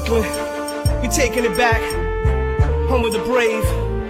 We taking it back, home of the brave.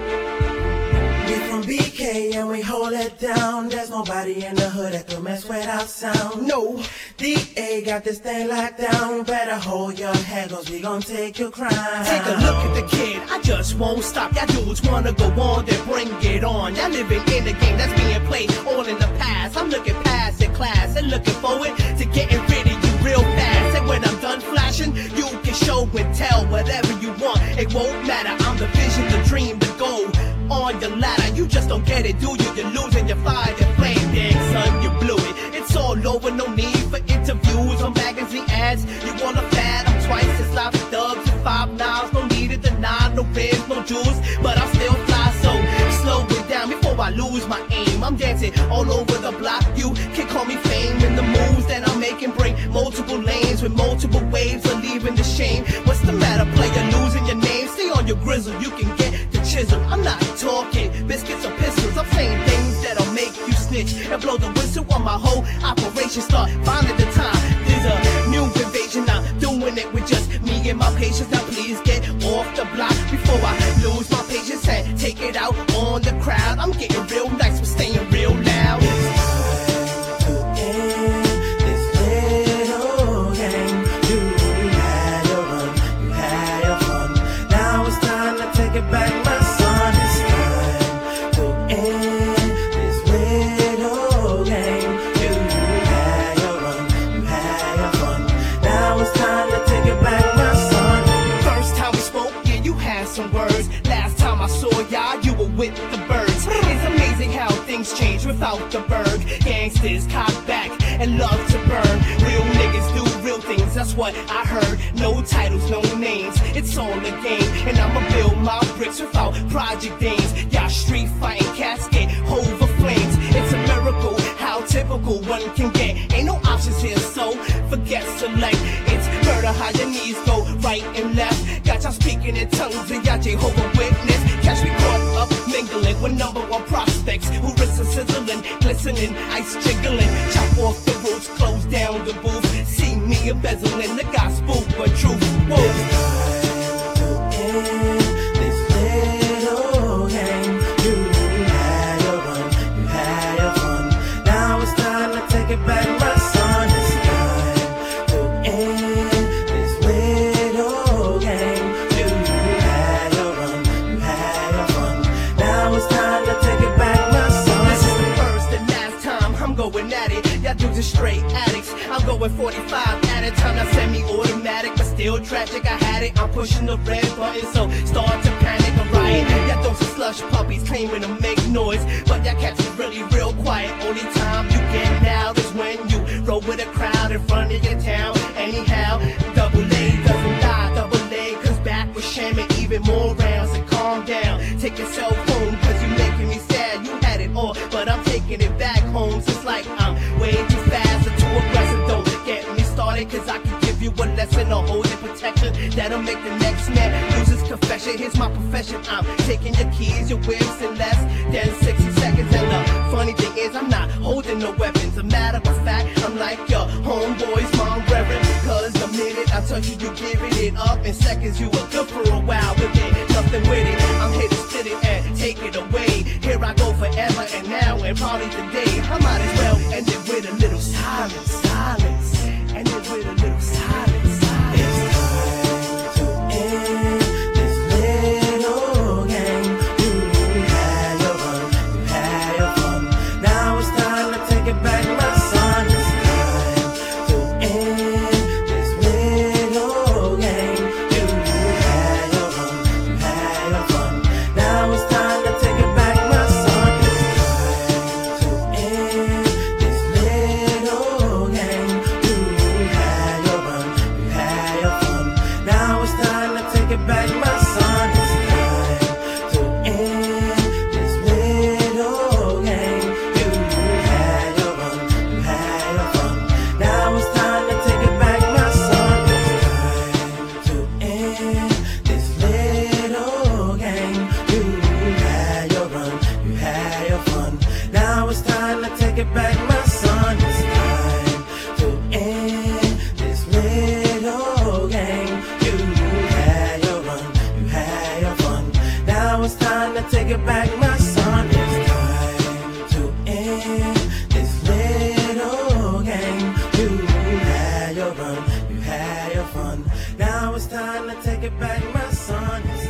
We from BK and we hold it down. There's nobody in the hood that can mess with our sound. No, DA got this thing locked down. Better hold your head, cause we gon' take your crime. take a look at the kid, I just won't stop. Y'all dudes wanna go on, then bring it on. Y'all living in the game that's being played all in the past. I'm looking past the class and looking forward to getting rid of you real fast. And when I'm done flashing, you can show and tell whatever you want. It won't matter, I'm the vision, the dream, the goal. On your ladder, you just don't get it, do you? You're losing your fire, your flame, dang son, you blew it. It's all over, no need for interviews or magazine ads. You wanna fat, I'm twice as loud as Dubs and 5 Nines. No need to deny, no rims, no jewels, but I still fly, so slow it down before I lose my aim. I'm dancing all over the block, you can call me fame. And the moves that I'm making bring multiple lanes with multiple waves of leaving the shame. What's the matter, player, losing your name? Stay on your grizzle, you can get the chisel. I'm not talking biscuits or pistols, I'm saying things that'll make you snitch and blow the whistle on my whole operation. Start finding the time, there's a new invasion. I'm doing it with just me and my patience. Now please get off the block before I lose my patience and take it out on the crowd. I'm getting real nice, but staying real loud. Back, my son, it's time to end this little game. You had your run, you had your fun. Now it's time to take it back, my son. First time we spoke, yeah, you had some words. Last time I saw y'all, you were with the birds. It's amazing how things change without the bird. Gangsters cock back and love to burn. Real niggas do real things, that's what I heard. No titles, no names, it's all a game. And I'ma build my bricks without project names. Y'all street fighting cats get over flames. It's a miracle how typical one can get. Ain't no options here, so forget select. It's murder how your knees go right and left. Got y'all speaking in tongues and y'all Jehovah Witness. Catch me caught up mingling with #1 prospects who wrists are sizzling, glistening, ice jiggling. Chop off the roots, close down the booth. See me embezzling the gospel, but truth. Whoa. Get back, my son, it's time to end this little game. You had your run, you had your fun. Now it's time to take it back, my son. This is the first and last time I'm going at it. Y'all dudes are straight addicts. I'm going 45 at a time. Not semi-automatic, but still tragic. I had it. I'm pushing the red button, so start to panic. I'm riot. Y'all those are slush puppies claiming to make noise, but y'all cats is really real quiet. Only time you get now is when you roll with a crowd in front of your town. Anyhow, double A doesn't die. Double A comes back with shamming even more rounds. And calm down, take yourself home, cause you're making me sad. You had it all, but I'm taking it back home. So it's like I'm way too fast or too aggressive. Don't get me started, cause I can give you a lesson on holding protection that'll make the next man lose his confession. Here's my profession, I'm taking your keys, your whips in less than 60 seconds. And the funny thing is I'm not holding no weapons. A matter of fact, I'm like your homeboy's mom reverend. Cause the minute I touch you, you giving it up. In seconds you were good for a while, but then nothing with it. I'm here to spit it and take it away. Here I go forever and now and probably today. I might as well end it with a little silence, silence. End it with a little silence, silence. It's time to end this little game. You had your run, you had your fun. Now it's time to take it back, my son. It's time to end this little game. You had your run, you had your fun. Now it's time to take it back, my son. It's time to end this little game. You had your run, you had your fun. Now it's time to take it back, my son. It's time to end this little game. You had your run, you had your fun. Now it's time to take it back, my son. It's time to end this little game. You had your run, you had your fun. Now it's time to take it back, my son. It's time to end this little game. You take it back, my son. It's time to end this little game. You had your run, you had your fun. Now it's time to take it back, my son.